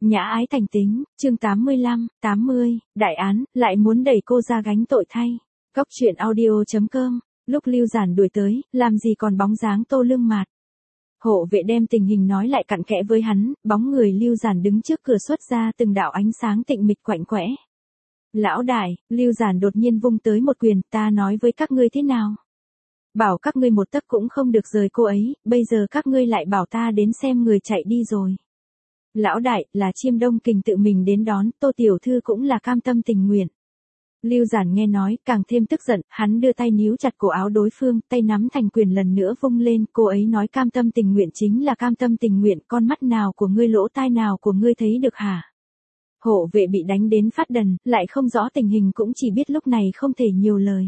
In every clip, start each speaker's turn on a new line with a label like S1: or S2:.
S1: Nhã ái thành tính, chương 80, đại án, lại muốn đẩy cô ra gánh tội thay. Góc truyện audio.com, lúc Lưu Giản đuổi tới, làm gì còn bóng dáng Tô Lương Mạt. Hộ vệ đem tình hình nói lại cặn kẽ với hắn, bóng người Lưu Giản đứng trước cửa xuất ra từng đạo ánh sáng tịnh mịch quạnh quẽ. Lão đại, Lưu Giản đột nhiên vung tới một quyền, ta nói với các ngươi thế nào? Bảo các ngươi một tấc cũng không được rời cô ấy, bây giờ các ngươi lại bảo ta đến xem người chạy đi rồi. Lão đại, là Chiêm Đông Kình tự mình đến đón, Tô tiểu thư cũng là cam tâm tình nguyện. Lưu Giản nghe nói, càng thêm tức giận, hắn đưa tay níu chặt cổ áo đối phương, tay nắm thành quyền lần nữa vung lên, cô ấy nói cam tâm tình nguyện chính là cam tâm tình nguyện, con mắt nào của ngươi lỗ tai nào của ngươi thấy được hả? Hộ vệ bị đánh đến phát đần, lại không rõ tình hình cũng chỉ biết lúc này không thể nhiều lời.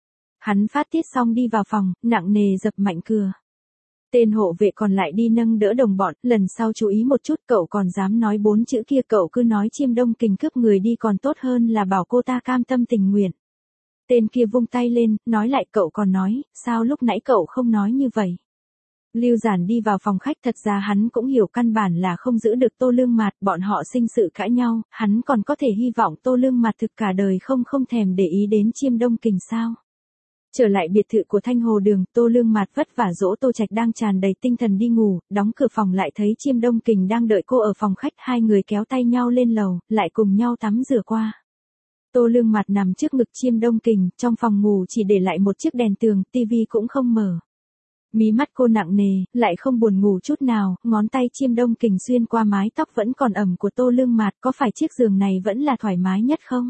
S1: Hắn phát tiết xong đi vào phòng, nặng nề dập mạnh cửa. Tên hộ vệ còn lại đi nâng đỡ đồng bọn, lần sau chú ý một chút, cậu còn dám nói 4 chữ kia, cậu cứ nói Chiêm Đông Kình cướp người đi còn tốt hơn là bảo cô ta cam tâm tình nguyện. Tên kia vung tay lên, nói lại, cậu còn nói, sao lúc nãy cậu không nói như vậy? Lưu Giản đi vào phòng khách, thật ra hắn cũng hiểu căn bản là không giữ được Tô Lương Mạt, bọn họ sinh sự cãi nhau, hắn còn có thể hy vọng Tô Lương Mạt thực cả đời không thèm để ý đến Chiêm Đông Kình sao? Trở lại biệt thự của Thanh Hồ Đường, Tô Lương Mạt vất vả dỗ Tô Trạch đang tràn đầy tinh thần đi ngủ, đóng cửa phòng lại thấy Chiêm Đông Kình đang đợi cô ở phòng khách, hai người kéo tay nhau lên lầu, lại cùng nhau tắm rửa qua. Tô Lương Mạt nằm trước ngực Chiêm Đông Kình, trong phòng ngủ chỉ để lại một chiếc đèn tường, tivi cũng không mở. Mí mắt cô nặng nề, lại không buồn ngủ chút nào, ngón tay Chiêm Đông Kình xuyên qua mái tóc vẫn còn ẩm của Tô Lương Mạt, có phải chiếc giường này vẫn là thoải mái nhất không?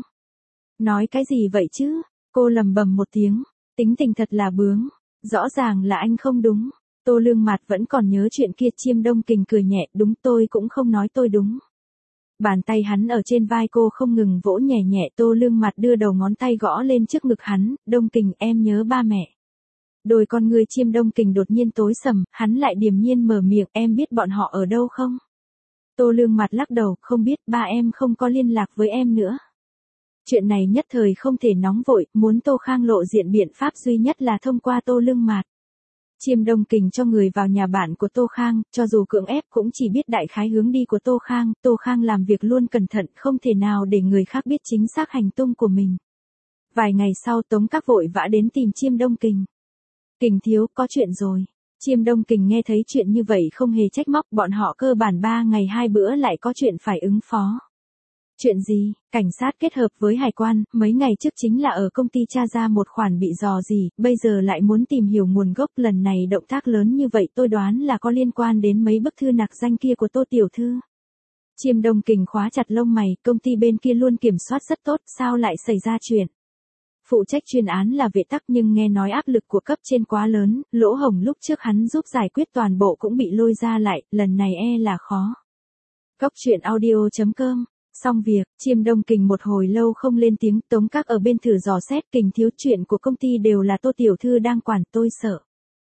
S1: Nói cái gì vậy chứ? Cô lầm bầm một tiếng. Tính tình thật là bướng, rõ ràng là anh không đúng. Tô Lương Mạt vẫn còn nhớ chuyện kia. Chiêm Đông Kình cười nhẹ, đúng, tôi cũng không nói tôi đúng. Bàn tay hắn ở trên vai cô không ngừng vỗ nhẹ nhẹ. Tô Lương Mạt đưa đầu ngón tay gõ lên trước ngực hắn, Đông Kình, em nhớ ba mẹ. Đôi con người Chiêm Đông Kình đột nhiên tối sầm, hắn lại điềm nhiên mở miệng, em biết bọn họ ở đâu không? Tô Lương Mạt lắc đầu, không biết, ba em không có liên lạc với em nữa. Chuyện này nhất thời không thể nóng vội, muốn Tô Khang lộ diện, biện pháp duy nhất là thông qua Tô Lương Mạt. Chiêm Đông Kình cho người vào nhà bạn của Tô Khang, cho dù cưỡng ép cũng chỉ biết đại khái hướng đi của Tô Khang làm việc luôn cẩn thận, không thể nào để người khác biết chính xác hành tung của mình. Vài ngày sau Tống Các vội vã đến tìm Chiêm Đông Kình. Kình thiếu, có chuyện rồi. Chiêm Đông Kình nghe thấy chuyện như vậy không hề trách móc, bọn họ cơ bản 3 ngày 2 bữa lại có chuyện phải ứng phó. Chuyện gì? Cảnh sát kết hợp với hải quan, mấy ngày trước chính là ở công ty tra ra một khoản bị dò gì, bây giờ lại muốn tìm hiểu nguồn gốc, lần này động tác lớn như vậy tôi đoán là có liên quan đến mấy bức thư nặc danh kia của Tô tiểu thư. Chiêm Đông Kình khóa chặt lông mày, công ty bên kia luôn kiểm soát rất tốt, sao lại xảy ra chuyện? Phụ trách chuyên án là Vệ Tắc, nhưng nghe nói áp lực của cấp trên quá lớn, lỗ hổng lúc trước hắn giúp giải quyết toàn bộ cũng bị lôi ra lại, lần này là khó. Góc truyện audio.com. Xong việc, Chiêm Đông Kình một hồi lâu không lên tiếng, Tống Các ở bên thử dò xét, Kình thiếu, chuyện của công ty đều là Tô tiểu thư đang quản, tôi sợ.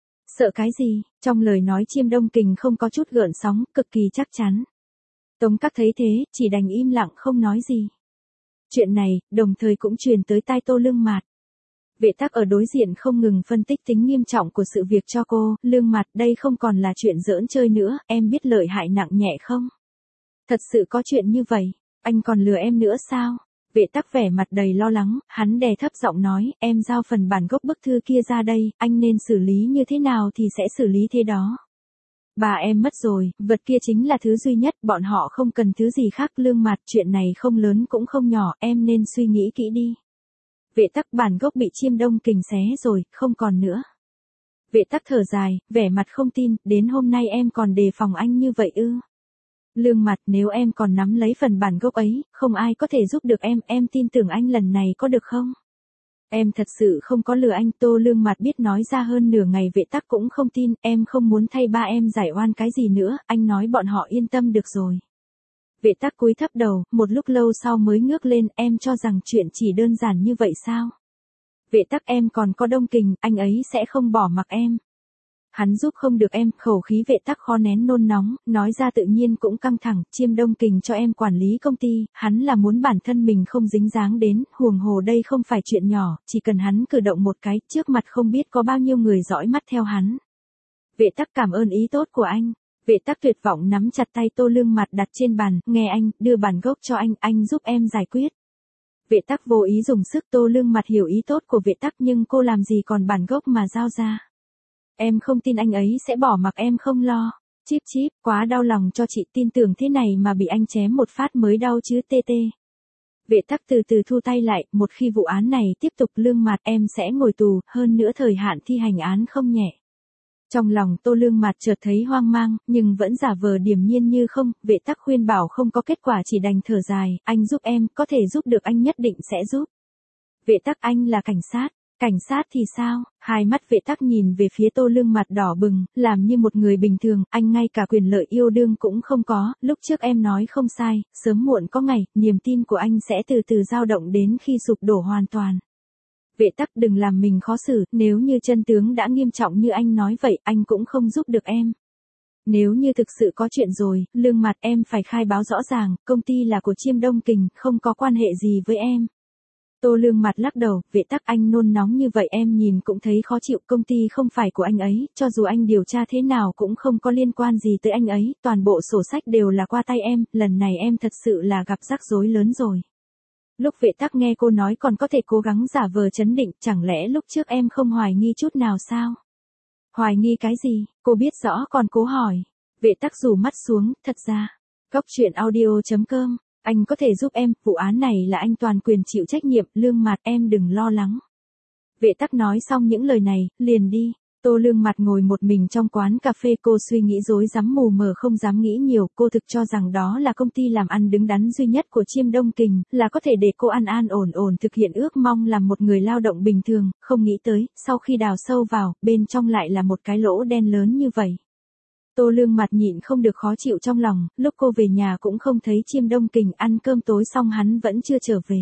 S1: Sợ cái gì? Trong lời nói Chiêm Đông Kình không có chút gợn sóng, cực kỳ chắc chắn. Tống Các thấy thế, chỉ đành im lặng không nói gì. Chuyện này, đồng thời cũng truyền tới tai Tô Lương Mạt. Vệ Tắc ở đối diện không ngừng phân tích tính nghiêm trọng của sự việc cho cô, Lương Mạt, đây không còn là chuyện giỡn chơi nữa, em biết lợi hại nặng nhẹ không? Thật sự có chuyện như vậy. Anh còn lừa em nữa sao? Vệ Tắc vẻ mặt đầy lo lắng, hắn đè thấp giọng nói, em giao phần bản gốc bức thư kia ra đây, anh nên xử lý như thế nào thì sẽ xử lý thế đó. Bà em mất rồi, vật kia chính là thứ duy nhất, bọn họ không cần thứ gì khác. Lương Mạt, chuyện này không lớn cũng không nhỏ, em nên suy nghĩ kỹ đi. Vệ Tắc, bản gốc bị Chiêm Đông Kình xé rồi, không còn nữa. Vệ Tắc thở dài, vẻ mặt không tin, đến hôm nay em còn đề phòng anh như vậy ư? Lương Mạt, nếu em còn nắm lấy phần bản gốc ấy, không ai có thể giúp được em tin tưởng anh lần này có được không? Em thật sự không có lừa anh. Tô Lương Mạt biết nói ra hơn nửa ngày, Vệ Tắc cũng không tin, em không muốn thay ba em giải oan cái gì nữa, anh nói bọn họ yên tâm được rồi. Vệ Tắc cúi thấp đầu, một lúc lâu sau mới ngước lên, em cho rằng chuyện chỉ đơn giản như vậy sao? Vệ Tắc, em còn có Đông Kình, anh ấy sẽ không bỏ mặc em. Hắn giúp không được em, khẩu khí Vệ Tắc khó nén nôn nóng, nói ra tự nhiên cũng căng thẳng, Chiêm Đông Kình cho em quản lý công ty, hắn là muốn bản thân mình không dính dáng đến, huống hồ đây không phải chuyện nhỏ, chỉ cần hắn cử động một cái, trước mặt không biết có bao nhiêu người dõi mắt theo hắn. Vệ Tắc, cảm ơn ý tốt của anh. Vệ Tắc tuyệt vọng nắm chặt tay Tô Lương Mặt đặt trên bàn, nghe anh, đưa bản gốc cho anh giúp em giải quyết. Vệ Tắc vô ý dùng sức, Tô Lương Mặt hiểu ý tốt của Vệ Tắc nhưng cô làm gì còn bản gốc mà giao ra. Em không tin anh ấy sẽ bỏ mặc em không lo. Chíp chíp, quá đau lòng cho chị, tin tưởng thế này mà bị anh chém một phát mới đau chứ tê tê. Vệ Tắc từ từ thu tay lại, một khi vụ án này tiếp tục Lương Mặt em sẽ ngồi tù, hơn nữa thời hạn thi hành án không nhẹ. Trong lòng Tô Lương Mặt chợt thấy hoang mang, nhưng vẫn giả vờ điềm nhiên như không, Vệ Tắc khuyên bảo không có kết quả chỉ đành thở dài, anh giúp em, có thể giúp được anh nhất định sẽ giúp. Vệ Tắc anh là cảnh sát thì sao? Hai mắt Vệ Tắc nhìn về phía Tô Lương Mặt đỏ bừng, làm như một người bình thường, anh ngay cả quyền lợi yêu đương cũng không có, lúc trước em nói không sai, sớm muộn có ngày, niềm tin của anh sẽ từ từ dao động đến khi sụp đổ hoàn toàn. Vệ Tắc đừng làm mình khó xử, nếu như chân tướng đã nghiêm trọng như anh nói vậy, anh cũng không giúp được em. Nếu như thực sự có chuyện rồi, Lương Mặt em phải khai báo rõ ràng, công ty là của Chiêm Đông Kình, không có quan hệ gì với em. Tô Lương Mặt lắc đầu, Vệ Tắc anh nôn nóng như vậy em nhìn cũng thấy khó chịu, công ty không phải của anh ấy, cho dù anh điều tra thế nào cũng không có liên quan gì tới anh ấy, toàn bộ sổ sách đều là qua tay em, lần này em thật sự là gặp rắc rối lớn rồi. Lúc Vệ Tắc nghe cô nói còn có thể cố gắng giả vờ trấn định, chẳng lẽ lúc trước em không hoài nghi chút nào sao? Hoài nghi cái gì? Cô biết rõ còn cố hỏi. Vệ Tắc rủ mắt xuống, thật ra. Góc truyện audio.com, anh có thể giúp em, vụ án này là anh toàn quyền chịu trách nhiệm, Lương Mặt em đừng lo lắng. Vệ Tắc nói xong những lời này, liền đi. Tô Lương Mặt ngồi một mình trong quán cà phê, cô suy nghĩ rối rắm mù mờ không dám nghĩ nhiều, cô thực cho rằng đó là công ty làm ăn đứng đắn duy nhất của Chiêm Đông Kình, là có thể để cô an an ổn ổn thực hiện ước mong làm một người lao động bình thường, không nghĩ tới, sau khi đào sâu vào, bên trong lại là một cái lỗ đen lớn như vậy. Tô Lương Mặt nhịn không được khó chịu trong lòng, lúc cô về nhà cũng không thấy Chiêm Đông Kình, ăn cơm tối xong hắn vẫn chưa trở về.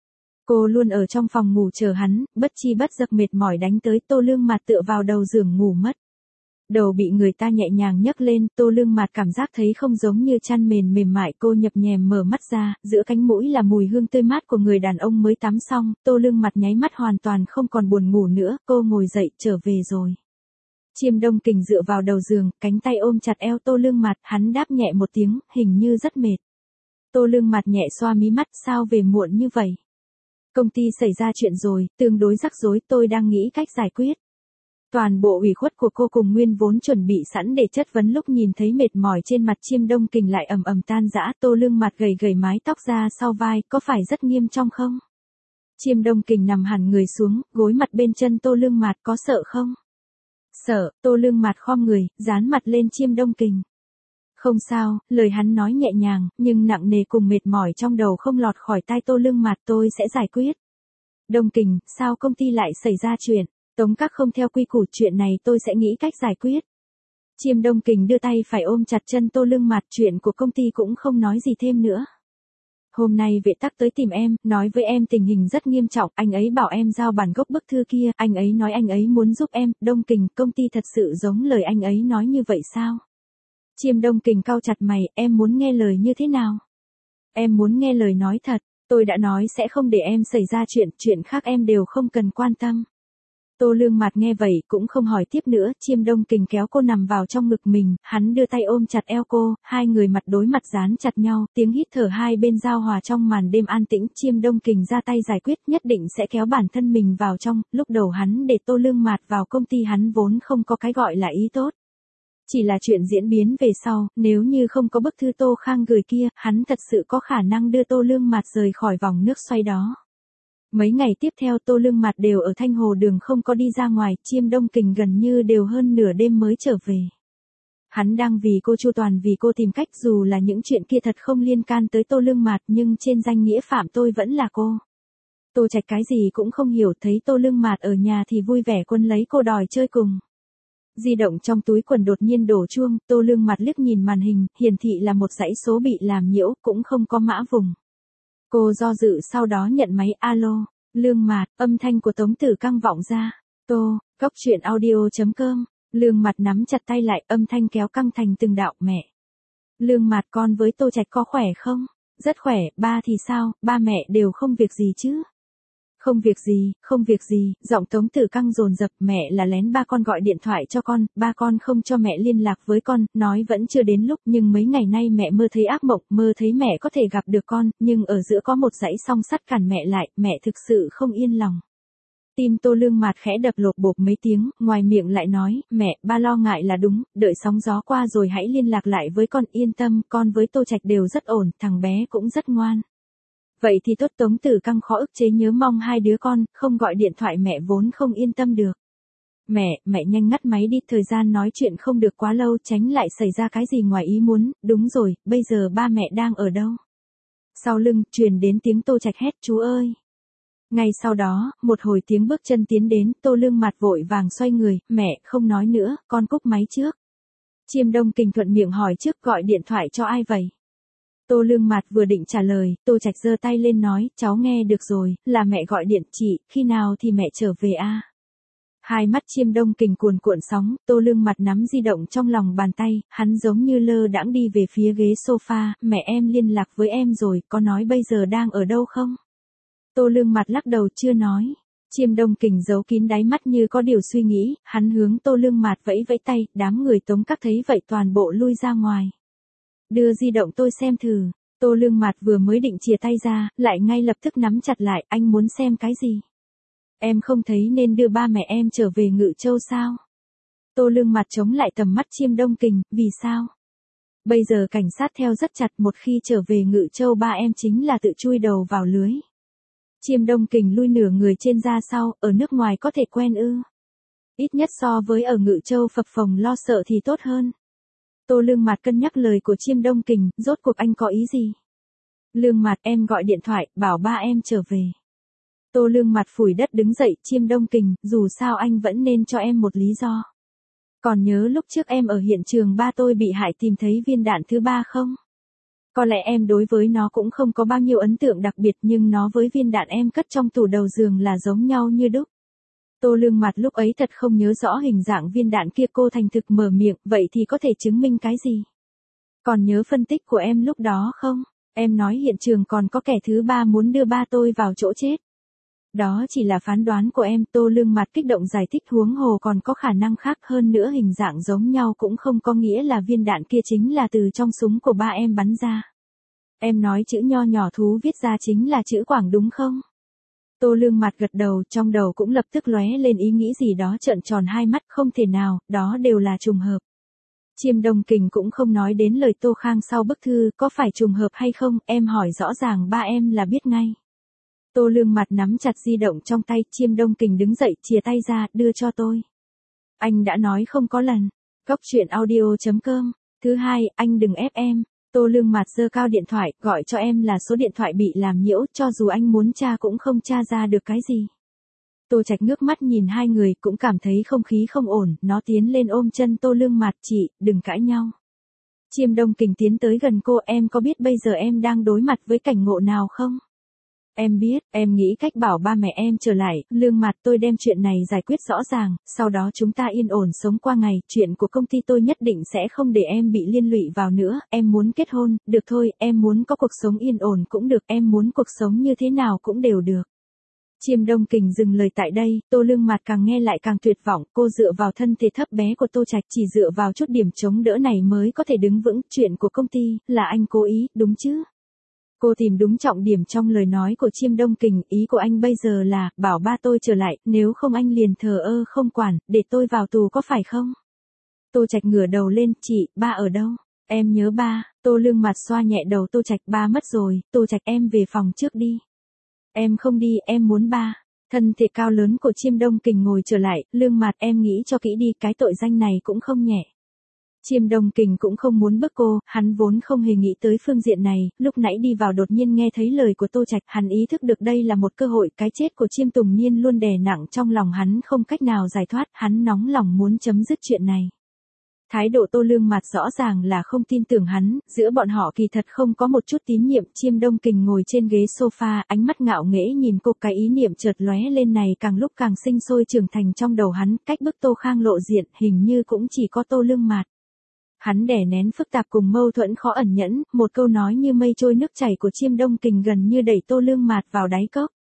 S1: Cô luôn ở trong phòng ngủ chờ hắn, bất chi bất giặc mệt mỏi đánh tới, Tô Lương Mặt tựa vào đầu giường ngủ mất. Đầu bị người ta nhẹ nhàng nhấc lên, Tô Lương Mặt cảm giác thấy không giống như chăn mền mềm mại, cô nhập nhèm mở mắt ra, giữa cánh mũi là mùi hương tươi mát của người đàn ông mới tắm xong, Tô Lương Mặt nháy mắt hoàn toàn không còn buồn ngủ nữa, cô ngồi dậy, trở về rồi. Chiêm Đông Kình dựa vào đầu giường, cánh tay ôm chặt eo Tô Lương Mặt, hắn đáp nhẹ một tiếng, hình như rất mệt. Tô Lương Mặt nhẹ xoa mí mắt, sao về muộn như vậy? Công ty xảy ra chuyện rồi, tương đối rắc rối, tôi đang nghĩ cách giải quyết. Toàn bộ ủy khuất của cô cùng nguyên vốn chuẩn bị sẵn để chất vấn lúc nhìn thấy mệt mỏi trên mặt Chiêm Đông Kình lại ầm ầm tan rã, Tô Lương Mặt gầy gầy mái tóc ra sau vai, có phải rất nghiêm trọng không? Chiêm Đông Kình nằm hẳn người xuống, gối mặt bên chân Tô Lương Mặt, có sợ không? Sợ, Tô Lương Mặt khom người, dán mặt lên Chiêm Đông Kình. Không sao, lời hắn nói nhẹ nhàng, nhưng nặng nề cùng mệt mỏi trong đầu không lọt khỏi tai Tô Lương Mặt, tôi sẽ giải quyết. Đông Kình, sao công ty lại xảy ra chuyện? Tống Các không theo quy củ, chuyện này tôi sẽ nghĩ cách giải quyết. Chiêm Đông Kình đưa tay phải ôm chặt chân Tô Lương Mặt, chuyện của công ty cũng không nói gì thêm nữa. Hôm nay Vệ Tắc tới tìm em, nói với em tình hình rất nghiêm trọng, anh ấy bảo em giao bản gốc bức thư kia, anh ấy nói anh ấy muốn giúp em, Đông Kình, công ty thật sự giống lời anh ấy nói như vậy sao? Chiêm Đông Kình cau chặt mày, em muốn nghe lời như thế nào? Em muốn nghe lời nói thật, tôi đã nói sẽ không để em xảy ra chuyện khác em đều không cần quan tâm. Tô Lương Mặt nghe vậy cũng không hỏi tiếp nữa, Chiêm Đông Kình kéo cô nằm vào trong ngực mình, hắn đưa tay ôm chặt eo cô, hai người mặt đối mặt dán chặt nhau, tiếng hít thở hai bên giao hòa trong màn đêm an tĩnh, Chiêm Đông Kình ra tay giải quyết, nhất định sẽ kéo bản thân mình vào trong, lúc đầu hắn để Tô Lương Mặt vào công ty hắn vốn không có cái gọi là ý tốt. Chỉ là chuyện diễn biến về sau, nếu như không có bức thư Tô Khang gửi kia, hắn thật sự có khả năng đưa Tô Lương Mặt rời khỏi vòng nước xoay đó. Mấy ngày tiếp theo Tô Lương Mặt đều ở Thanh Hồ Đường không có đi ra ngoài, Chiêm Đông Kình gần như đều hơn nửa đêm mới trở về. Hắn đang vì cô chu toàn vì cô tìm cách, dù là những chuyện kia thật không liên can tới Tô Lương Mặt nhưng trên danh nghĩa phạm tôi vẫn là cô. Tô Trạch cái gì cũng không hiểu, thấy Tô Lương Mặt ở nhà thì vui vẻ quân lấy cô đòi chơi cùng. Di động trong túi quần đột nhiên đổ chuông, Tô Lương Mặt liếc nhìn màn hình, hiển thị là một dãy số bị làm nhiễu, cũng không có mã vùng. Cô do dự sau đó nhận máy, alo, Lương Mặt, âm thanh của Tống Tử Căng vọng ra. Tô, góc truyện audio.com, Lương Mặt nắm chặt tay lại, âm thanh kéo căng thành từng đạo, mẹ. Lương Mặt, con với Tô Trạch có khỏe không? Rất khỏe, ba thì sao, ba mẹ đều không việc gì chứ? Không việc gì, không việc gì, giọng Tống Tử Căng dồn dập, mẹ là lén ba con gọi điện thoại cho con, ba con không cho mẹ liên lạc với con, nói vẫn chưa đến lúc nhưng mấy ngày nay mẹ mơ thấy ác mộng, mơ thấy mẹ có thể gặp được con, nhưng ở giữa có một dãy song sắt cản mẹ lại, mẹ thực sự không yên lòng. Tim Tô Lương Mạt khẽ đập lộp bộp mấy tiếng, ngoài miệng lại nói, mẹ, ba lo ngại là đúng, đợi sóng gió qua rồi hãy liên lạc lại với con, yên tâm, con với Tô Trạch đều rất ổn, thằng bé cũng rất ngoan. Vậy thì tốt. Tống Tử Căng khó ức chế nhớ mong hai đứa con, không gọi điện thoại mẹ vốn không yên tâm được. Mẹ nhanh ngắt máy đi, thời gian nói chuyện không được quá lâu, tránh lại xảy ra cái gì ngoài ý muốn, đúng rồi, bây giờ ba mẹ đang ở đâu? Sau lưng, truyền đến tiếng Tô Trạch hét, chú ơi! Ngay sau đó, một hồi tiếng bước chân tiến đến, Tô Lương Mạt vội vàng xoay người, mẹ, không nói nữa, con cúp máy trước. Chiêm Đông Kình thuận miệng hỏi trước, gọi điện thoại cho ai vậy? Tô Lương Mạt vừa định trả lời, Tô Trạch giơ tay lên nói, cháu nghe được rồi, là mẹ gọi điện, chị, khi nào thì mẹ trở về a? Hai mắt Chiêm Đông Kình cuồn cuộn sóng, Tô Lương Mạt nắm di động trong lòng bàn tay, hắn giống như lơ đãng đi về phía ghế sofa, mẹ em liên lạc với em rồi, có nói bây giờ đang ở đâu không? Tô Lương Mạt lắc đầu chưa nói. Chiêm Đông Kình giấu kín đáy mắt như có điều suy nghĩ, hắn hướng Tô Lương Mạt vẫy vẫy tay, đám người Tống Các thấy vậy toàn bộ lui ra ngoài. Đưa di động tôi xem thử. Tô Lương Mạt vừa mới định chìa tay ra, lại ngay lập tức nắm chặt lại, anh muốn xem cái gì? Em không thấy nên đưa ba mẹ em trở về Ngự Châu sao? Tô Lương Mạt chống lại tầm mắt Chiêm Đông Kình, vì sao? Bây giờ cảnh sát theo rất chặt, một khi trở về Ngự Châu ba em chính là tự chui đầu vào lưới. Chiêm Đông Kình lui nửa người trên ra sau, ở nước ngoài có thể quen ư? Ít nhất so với ở Ngự Châu phập phồng lo sợ thì tốt hơn. Tô Lương Mạt cân nhắc lời của Chiêm Đông Kình, rốt cuộc anh có ý gì? Lương Mạt, em gọi điện thoại, bảo ba em trở về. Tô Lương Mạt phủi đất đứng dậy, Chiêm Đông Kình, dù sao anh vẫn nên cho em một lý do. Còn nhớ lúc trước em ở hiện trường ba tôi bị hại tìm thấy viên đạn thứ ba không? Có lẽ em đối với nó cũng không có bao nhiêu ấn tượng đặc biệt nhưng nó với viên đạn em cất trong tủ đầu giường là giống nhau như đúc. Tô Lương Mạt lúc ấy thật không nhớ rõ hình dạng viên đạn kia, cô thành thực mở miệng, vậy thì có thể chứng minh cái gì? Còn nhớ phân tích của em lúc đó không? Em nói hiện trường còn có kẻ thứ ba muốn đưa ba tôi vào chỗ chết. Đó chỉ là phán đoán của em. Tô Lương Mạt kích động giải thích, huống hồ còn có khả năng khác hơn nữa, hình dạng giống nhau cũng không có nghĩa là viên đạn kia chính là từ trong súng của ba em bắn ra. Em nói chữ nho nhỏ thú viết ra chính là chữ Quảng đúng không? Tô Lương Mạt gật đầu, trong đầu cũng lập tức lóe lên ý nghĩ gì đó, trợn tròn hai mắt, không thể nào, đó đều là trùng hợp. Chiêm Đông Kình cũng không nói đến lời Tô Khang sau bức thư, có phải trùng hợp hay không, em hỏi rõ ràng ba em là biết ngay. Tô Lương Mạt nắm chặt di động trong tay, Chiêm Đông Kình đứng dậy, chìa tay ra, đưa cho tôi. Anh đã nói không có lần. Góc chuyện audio.com. Thứ hai, anh đừng ép em. Tô Lương Mạt giơ cao điện thoại, gọi cho em là số điện thoại bị làm nhiễu, cho dù anh muốn tra cũng không tra ra được cái gì. Tô Trạch ngước mắt nhìn hai người, cũng cảm thấy không khí không ổn, nó tiến lên ôm chân Tô Lương Mạt, chị, đừng cãi nhau. Chiêm Đông Kình tiến tới gần cô, em có biết bây giờ em đang đối mặt với cảnh ngộ nào không? Em biết, em nghĩ cách bảo ba mẹ em trở lại, Lương Mạt, tôi đem chuyện này giải quyết rõ ràng, sau đó chúng ta yên ổn sống qua ngày, chuyện của công ty tôi nhất định sẽ không để em bị liên lụy vào nữa, em muốn kết hôn, được thôi, em muốn có cuộc sống yên ổn cũng được, em muốn cuộc sống như thế nào cũng đều được. Chiêm Đông Kình dừng lời tại đây, Tô Lương Mạt càng nghe lại càng tuyệt vọng, cô dựa vào thân thể thấp bé của Tô Trạch, chỉ dựa vào chút điểm chống đỡ này mới có thể đứng vững, chuyện của công ty, là anh cố ý, đúng chứ? Cô tìm đúng trọng điểm trong lời nói của Chiêm Đông Kình, ý của anh bây giờ là, bảo ba tôi trở lại, nếu không anh liền thờ ơ không quản, để tôi vào tù có phải không? Tô Trạch ngửa đầu lên, chị, ba ở đâu? Em nhớ ba. Tô Lương Mạt xoa nhẹ đầu Tô Trạch, ba mất rồi, Tô Trạch em về phòng trước đi. Em không đi, em muốn ba. Thân thể cao lớn của Chiêm Đông Kình ngồi trở lại, Lương Mạt em nghĩ cho kỹ đi, cái tội danh này cũng không nhẹ. Chiêm Đông Kình cũng không muốn bức cô, hắn vốn không hề nghĩ tới phương diện này, lúc nãy đi vào đột nhiên nghe thấy lời của Tô Trạch, hắn ý thức được đây là một cơ hội, cái chết của Chiêm Tùng Niên luôn đè nặng trong lòng hắn không cách nào giải thoát, hắn nóng lòng muốn chấm dứt chuyện này. Thái độ Tô Lương Mạt rõ ràng là không tin tưởng hắn, giữa bọn họ kỳ thật không có một chút tín nhiệm. Chiêm Đông Kình ngồi trên ghế sofa, ánh mắt ngạo nghễ nhìn cô, cái ý niệm chợt lóe lên này càng lúc càng sinh sôi trưởng thành trong đầu hắn, cách bức Tô Khang lộ diện, hình như cũng chỉ có Tô Lương Mạt. Hắn đè nén phức tạp cùng mâu thuẫn khó ẩn nhẫn, một câu nói như mây trôi nước chảy của Chiêm Đông Kình gần như đẩy Tô Lương Mạt vào đáy cốc.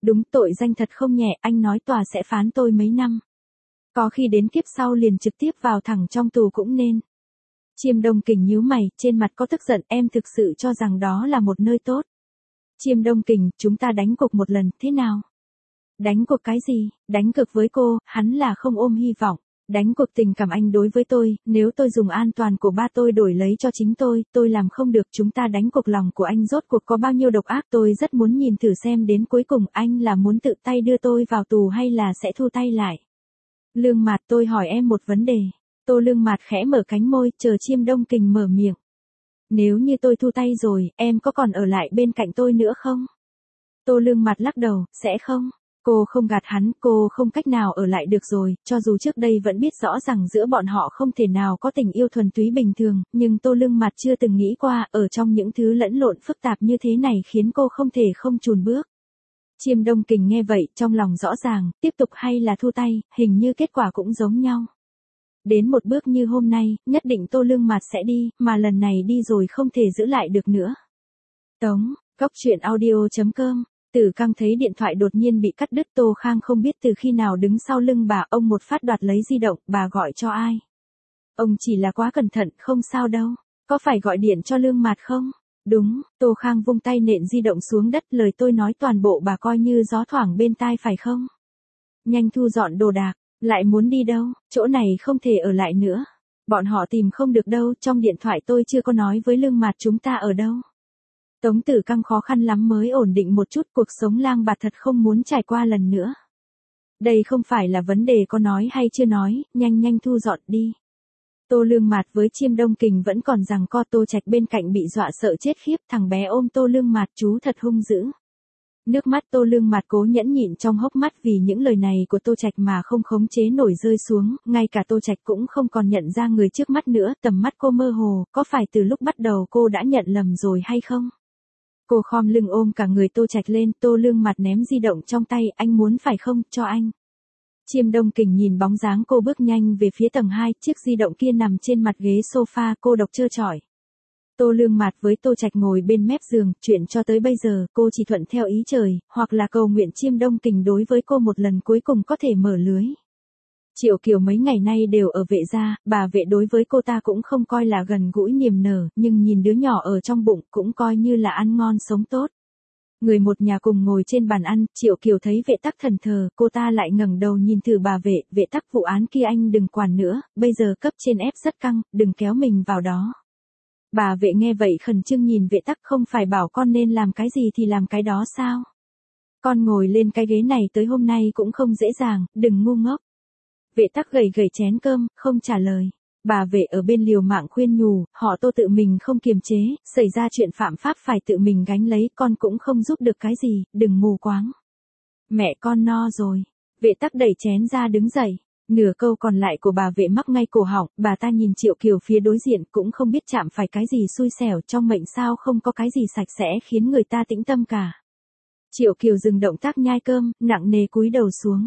S1: Đúng, tội danh thật không nhẹ, anh nói tòa sẽ phán tôi mấy năm. Có khi đến kiếp sau liền trực tiếp vào thẳng trong tù cũng nên. Chiêm Đông Kình nhíu mày, trên mặt có tức giận, em thực sự cho rằng đó là một nơi tốt. Chiêm Đông Kình, chúng ta đánh cuộc một lần, thế nào? Đánh cuộc cái gì? Đánh cược với cô, hắn là không ôm hy vọng. Đánh cuộc tình cảm anh đối với tôi, nếu tôi dùng an toàn của ba tôi đổi lấy cho chính tôi làm không được. Chúng ta đánh cuộc lòng của anh rốt cuộc có bao nhiêu độc ác, tôi rất muốn nhìn thử xem đến cuối cùng anh là muốn tự tay đưa tôi vào tù hay là sẽ thu tay lại. Lương Mạt, tôi hỏi em một vấn đề. Tô Lương Mạt khẽ mở cánh môi, chờ Chiêm Đông Kình mở miệng. Nếu như tôi thu tay rồi, em có còn ở lại bên cạnh tôi nữa không? Tô Lương Mạt lắc đầu, sẽ không. Cô không gạt hắn, cô không cách nào ở lại được rồi, cho dù trước đây vẫn biết rõ rằng giữa bọn họ không thể nào có tình yêu thuần túy bình thường, nhưng Tô Lương Mạt chưa từng nghĩ qua, ở trong những thứ lẫn lộn phức tạp như thế này khiến cô không thể không chùn bước. Chiêm Đông Kình nghe vậy, trong lòng rõ ràng, tiếp tục hay là thu tay, hình như kết quả cũng giống nhau. Đến một bước như hôm nay, nhất định Tô Lương Mạt sẽ đi, mà lần này đi rồi không thể giữ lại được nữa. Tống, Cóc Truyện Audio.com. Tử Căng thấy điện thoại đột nhiên bị cắt đứt, Tô Khang không biết từ khi nào đứng sau lưng bà, ông một phát đoạt lấy di động, bà gọi cho ai? Ông chỉ là quá cẩn thận, không sao đâu. Có phải gọi điện cho Lương Mạt không? Đúng, Tô Khang vung tay nện di động xuống đất, lời tôi nói toàn bộ bà coi như gió thoảng bên tai phải không? Nhanh thu dọn đồ đạc, lại muốn đi đâu, chỗ này không thể ở lại nữa. Bọn họ tìm không được đâu, trong điện thoại tôi chưa có nói với Lương Mạt chúng ta ở đâu. Tống Tử Căng khó khăn lắm mới ổn định một chút, cuộc sống lang bạt thật không muốn trải qua lần nữa. Đây không phải là vấn đề có nói hay chưa nói, nhanh thu dọn đi. Tô Lương Mạt với Chiêm Đông Kình vẫn còn giằng co, Tô Trạch bên cạnh bị dọa sợ chết khiếp, thằng bé ôm Tô Lương Mạt, chú thật hung dữ. Nước mắt Tô Lương Mạt cố nhẫn nhịn trong hốc mắt vì những lời này của Tô Trạch mà không khống chế nổi rơi xuống, ngay cả Tô Trạch cũng không còn nhận ra người trước mắt nữa, tầm mắt cô mơ hồ, có phải từ lúc bắt đầu cô đã nhận lầm rồi hay không? Cô khom lưng ôm cả người Tô Trạch lên, Tô Lương Mạt ném di động trong tay, anh muốn phải không, cho anh. Chiêm Đông Kình nhìn bóng dáng cô bước nhanh về phía tầng 2, chiếc di động kia nằm trên mặt ghế sofa, cô độc trơ trọi. Tô Lương Mạt với Tô Trạch ngồi bên mép giường, chuyện cho tới bây giờ, cô chỉ thuận theo ý trời, hoặc là cầu nguyện Chiêm Đông Kình đối với cô một lần cuối cùng có thể mở lưới. Triệu Kiều mấy ngày nay đều ở Vệ gia, bà Vệ đối với cô ta cũng không coi là gần gũi niềm nở, nhưng nhìn đứa nhỏ ở trong bụng cũng coi như là ăn ngon sống tốt. Người một nhà cùng ngồi trên bàn ăn, Triệu Kiều thấy Vệ Tắc thần thờ, cô ta lại ngẩng đầu nhìn thử bà Vệ, Vệ Tắc vụ án kia anh đừng quản nữa, bây giờ cấp trên ép rất căng, đừng kéo mình vào đó. Bà Vệ nghe vậy khẩn trương nhìn Vệ Tắc, không phải bảo con nên làm cái gì thì làm cái đó sao? Con ngồi lên cái ghế này tới hôm nay cũng không dễ dàng, đừng ngu ngốc. Vệ Tắc gầy chén cơm, không trả lời. Bà Vệ ở bên liều mạng khuyên nhủ, họ Tô tự mình không kiềm chế, xảy ra chuyện phạm pháp phải tự mình gánh lấy, con cũng không giúp được cái gì, đừng mù quáng. Mẹ con no rồi. Vệ Tắc đẩy chén ra đứng dậy. Nửa câu còn lại của bà Vệ mắc ngay cổ họng, bà ta nhìn Triệu Kiều phía đối diện cũng không biết chạm phải cái gì xui xẻo, trong mệnh sao không có cái gì sạch sẽ khiến người ta tĩnh tâm cả. Triệu Kiều dừng động tác nhai cơm, nặng nề cúi đầu xuống.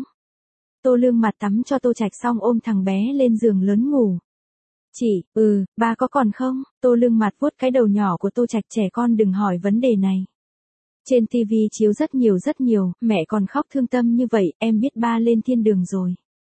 S1: Tô Lương Mạt tắm cho Tô Trạch xong ôm thằng bé lên giường lớn ngủ. Chị, ba có còn không? Tô Lương Mạt vuốt cái đầu nhỏ của Tô Trạch, trẻ con đừng hỏi vấn đề này. Trên TV chiếu rất nhiều, mẹ còn khóc thương tâm như vậy, em biết ba lên thiên đường rồi.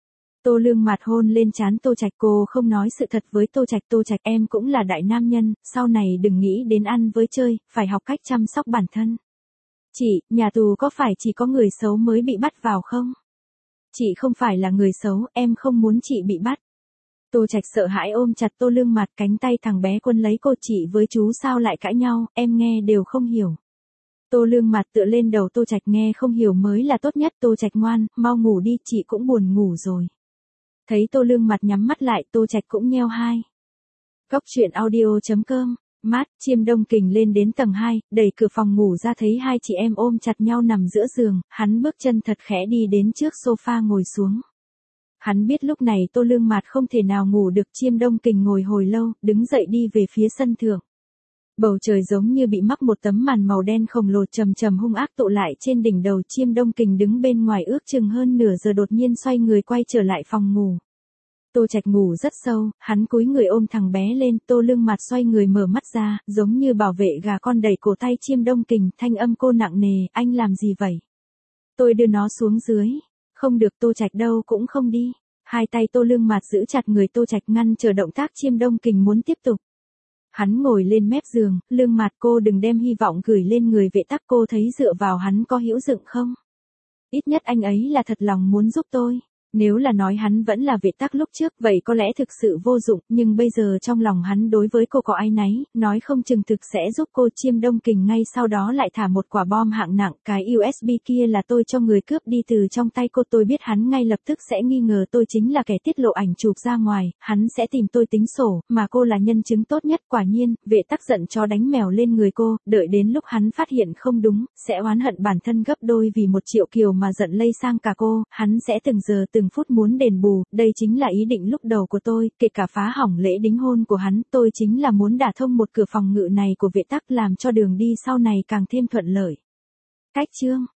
S1: Tô Lương Mạt hôn lên trán Tô Trạch, cô không nói sự thật với Tô Trạch em cũng là đại nam nhân, sau này đừng nghĩ đến ăn với chơi, phải học cách chăm sóc bản thân. Chị, nhà tù có phải chỉ có người xấu mới bị bắt vào không? Chị không phải là người xấu, em không muốn chị bị bắt. Tô Trạch sợ hãi ôm chặt Tô Lương Mạt, cánh tay thằng bé quân lấy cô, chị với chú sao lại cãi nhau, em nghe đều không hiểu. Tô Lương Mạt tựa lên đầu Tô Trạch, nghe không hiểu mới là tốt nhất. Tô Trạch ngoan, mau ngủ đi, chị cũng buồn ngủ rồi. Thấy Tô Lương Mạt nhắm mắt lại, Tô Trạch cũng nheo hai. Cóc Truyện Audio.com. Mát, Chiêm Đông Kình lên đến tầng 2, đẩy cửa phòng ngủ ra thấy hai chị em ôm chặt nhau nằm giữa giường, hắn bước chân thật khẽ đi đến trước sofa ngồi xuống. Hắn biết lúc này Tô Lương Mạt không thể nào ngủ được. Chiêm Đông Kình ngồi hồi lâu, đứng dậy đi về phía sân thượng. Bầu trời giống như bị mắc một tấm màn màu đen khổng lồ trầm hung ác tụ lại trên đỉnh đầu. Chiêm Đông Kình đứng bên ngoài ước chừng hơn nửa giờ đột nhiên xoay người quay trở lại phòng ngủ. Tô Trạch ngủ rất sâu, hắn cúi người ôm thằng bé lên, Tô Lương Mạt xoay người mở mắt ra, giống như bảo vệ gà con đẩy cổ tay Chiêm Đông Kình, thanh âm cô nặng nề, anh làm gì vậy? Tôi đưa nó xuống dưới. Không được, Tô Trạch đâu cũng không đi. Hai tay Tô Lương Mạt giữ chặt người Tô Trạch ngăn chờ động tác Chiêm Đông Kình muốn tiếp tục. Hắn ngồi lên mép giường, Lương Mạt cô đừng đem hy vọng gửi lên người Vệ Tắc, cô thấy dựa vào hắn có hữu dụng không? Ít nhất anh ấy là thật lòng muốn giúp tôi. Nếu là nói hắn vẫn là Vệ Tắc lúc trước vậy có lẽ thực sự vô dụng, nhưng bây giờ trong lòng hắn đối với cô có áy náy, nói không chừng thực sẽ giúp cô. Chiêm Đông Kình ngay sau đó lại thả một quả bom hạng nặng, cái USB kia là tôi cho người cướp đi từ trong tay cô, tôi biết hắn ngay lập tức sẽ nghi ngờ tôi chính là kẻ tiết lộ ảnh chụp ra ngoài, hắn sẽ tìm tôi tính sổ, mà cô là nhân chứng tốt nhất. Quả nhiên, Vệ Tắc giận chó đánh mèo lên người cô, đợi đến lúc hắn phát hiện không đúng, sẽ oán hận bản thân gấp đôi vì 1 triệu kiều mà giận lây sang cả cô, hắn sẽ từng giờ từng phút muốn đền bù, đây chính là ý định lúc đầu của tôi, kể cả phá hỏng lễ đính hôn của hắn, tôi chính là muốn đả thông một cửa phòng ngự này của Vệ Tắc làm cho đường đi sau này càng thêm thuận lợi. Cách chương